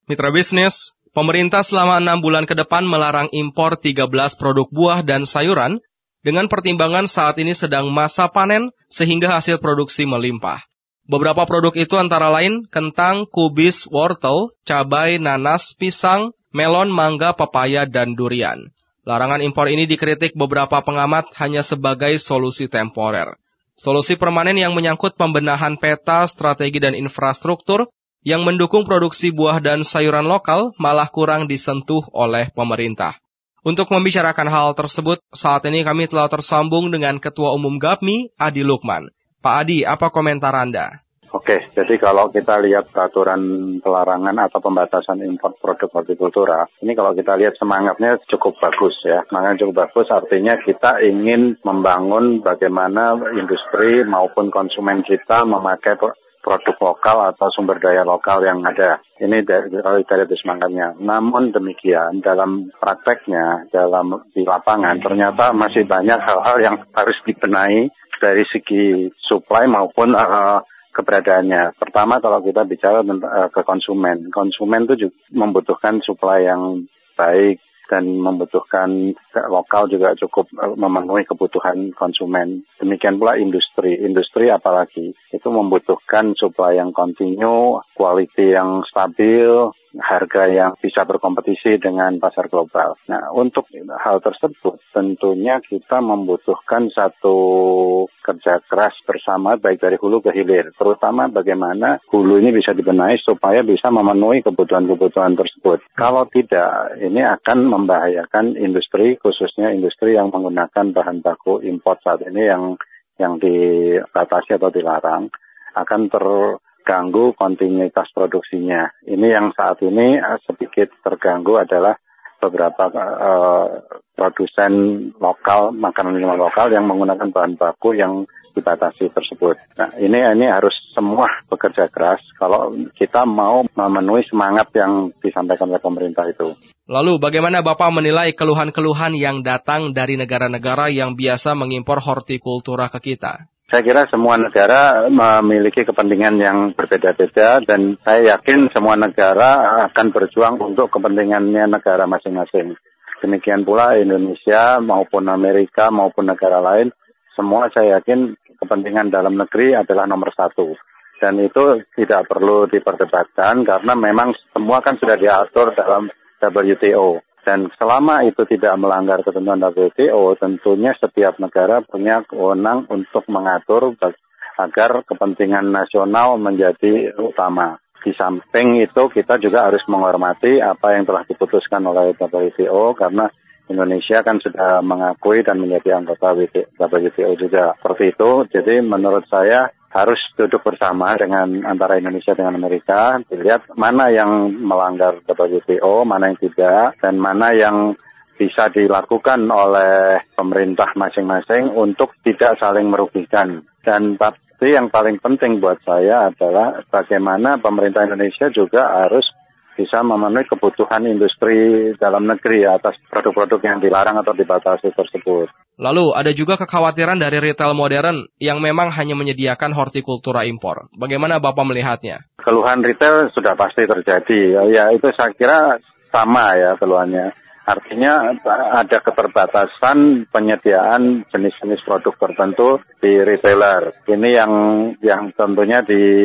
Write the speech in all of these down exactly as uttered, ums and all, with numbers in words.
Mitra bisnis, pemerintah selama enam bulan ke depan melarang impor tiga belas produk buah dan sayuran dengan pertimbangan saat ini sedang masa panen sehingga hasil produksi melimpah. Beberapa produk itu antara lain kentang, kubis, wortel, cabai, nanas, pisang, melon, mangga, pepaya, dan durian. Larangan impor ini dikritik beberapa pengamat hanya sebagai solusi temporer. Solusi permanen yang menyangkut pembenahan peta, strategi, dan infrastruktur yang mendukung produksi buah dan sayuran lokal malah kurang disentuh oleh pemerintah. Untuk membicarakan hal tersebut, saat ini kami telah tersambung dengan Ketua Umum Gapmi, Adi Lukman. Pak Adi, apa komentar Anda? Oke, jadi kalau kita lihat peraturan pelarangan atau pembatasan impor produk hortikultura, ini kalau kita lihat semangatnya cukup bagus ya. Semangatnya cukup bagus artinya kita ingin membangun bagaimana industri maupun konsumen kita memakai produk lokal atau sumber daya lokal yang ada. Ini dari, kalau kita lihat semangatnya. Namun demikian, dalam prakteknya, dalam di lapangan, ternyata masih banyak hal-hal yang harus dibenahi dari segi supply maupun uh, keberadaannya. Pertama, kalau kita bicara uh, ke konsumen, konsumen itu juga membutuhkan supply yang baik dan membutuhkan lokal juga cukup uh, memenuhi kebutuhan konsumen. Demikian pula industri, industri apalagi itu membutuhkan supply yang kontinu, quality yang stabil, harga yang bisa berkompetisi dengan pasar global. Nah, untuk hal tersebut tentunya kita membutuhkan satu kerja keras bersama baik dari hulu ke hilir. Terutama bagaimana hulu ini bisa dibenahi supaya bisa memenuhi kebutuhan-kebutuhan tersebut. Kalau tidak, ini akan membahayakan industri, khususnya industri yang menggunakan bahan baku impor saat ini yang yang dibatasi atau dilarang, akan ter ganggu kontinuitas produksinya. Ini yang saat ini uh, sedikit terganggu adalah beberapa uh, produsen lokal, makanan minuman lokal yang menggunakan bahan baku yang dibatasi tersebut. Nah, ini ini harus semua bekerja keras kalau kita mau memenuhi semangat yang disampaikan oleh pemerintah itu. Lalu bagaimana Bapak menilai keluhan-keluhan yang datang dari negara-negara yang biasa mengimpor hortikultura ke kita? Saya kira semua negara memiliki kepentingan yang berbeda-beda dan saya yakin semua negara akan berjuang untuk kepentingannya negara masing-masing. Demikian pula Indonesia maupun Amerika maupun negara lain, semua saya yakin kepentingan dalam negeri adalah nomor satu. Dan itu tidak perlu diperdebatkan karena memang semua kan sudah diatur dalam W T O. Dan selama itu tidak melanggar ketentuan W T O, tentunya setiap negara punya wewenang untuk mengatur agar kepentingan nasional menjadi utama. Di samping itu kita juga harus menghormati apa yang telah diputuskan oleh W T O karena Indonesia kan sudah mengakui dan menjadi anggota W T O juga. Seperti itu, jadi menurut saya harus duduk bersama dengan antara Indonesia dengan Amerika, dilihat mana yang melanggar W T O, mana yang tidak, dan mana yang bisa dilakukan oleh pemerintah masing-masing untuk tidak saling merugikan. Dan tapi yang paling penting buat saya adalah bagaimana pemerintah Indonesia juga harus bisa memenuhi kebutuhan industri dalam negeri atas produk-produk yang dilarang atau dibatasi tersebut. Lalu ada juga kekhawatiran dari retail modern yang memang hanya menyediakan hortikultura impor. Bagaimana Bapak melihatnya? Keluhan retail sudah pasti terjadi. Ya itu saya kira sama ya keluhannya. Artinya ada keterbatasan penyediaan jenis-jenis produk tertentu di retailer. Ini yang yang tentunya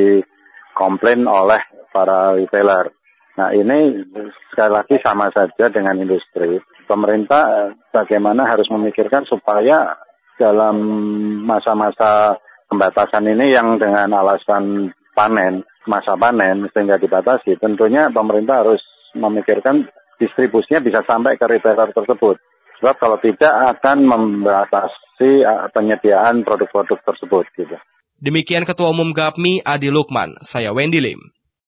dikomplain oleh para retailer. Nah ini sekali lagi sama saja dengan industri. Pemerintah bagaimana harus memikirkan supaya dalam masa-masa pembatasan ini yang dengan alasan panen, masa panen sehingga dibatasi, tentunya pemerintah harus memikirkan distribusinya bisa sampai ke retailer tersebut. Sebab kalau tidak akan membatasi penyediaan produk-produk tersebut. Gitu. Demikian Ketua Umum Gapmi Adi Lukman, saya Wendy Lim.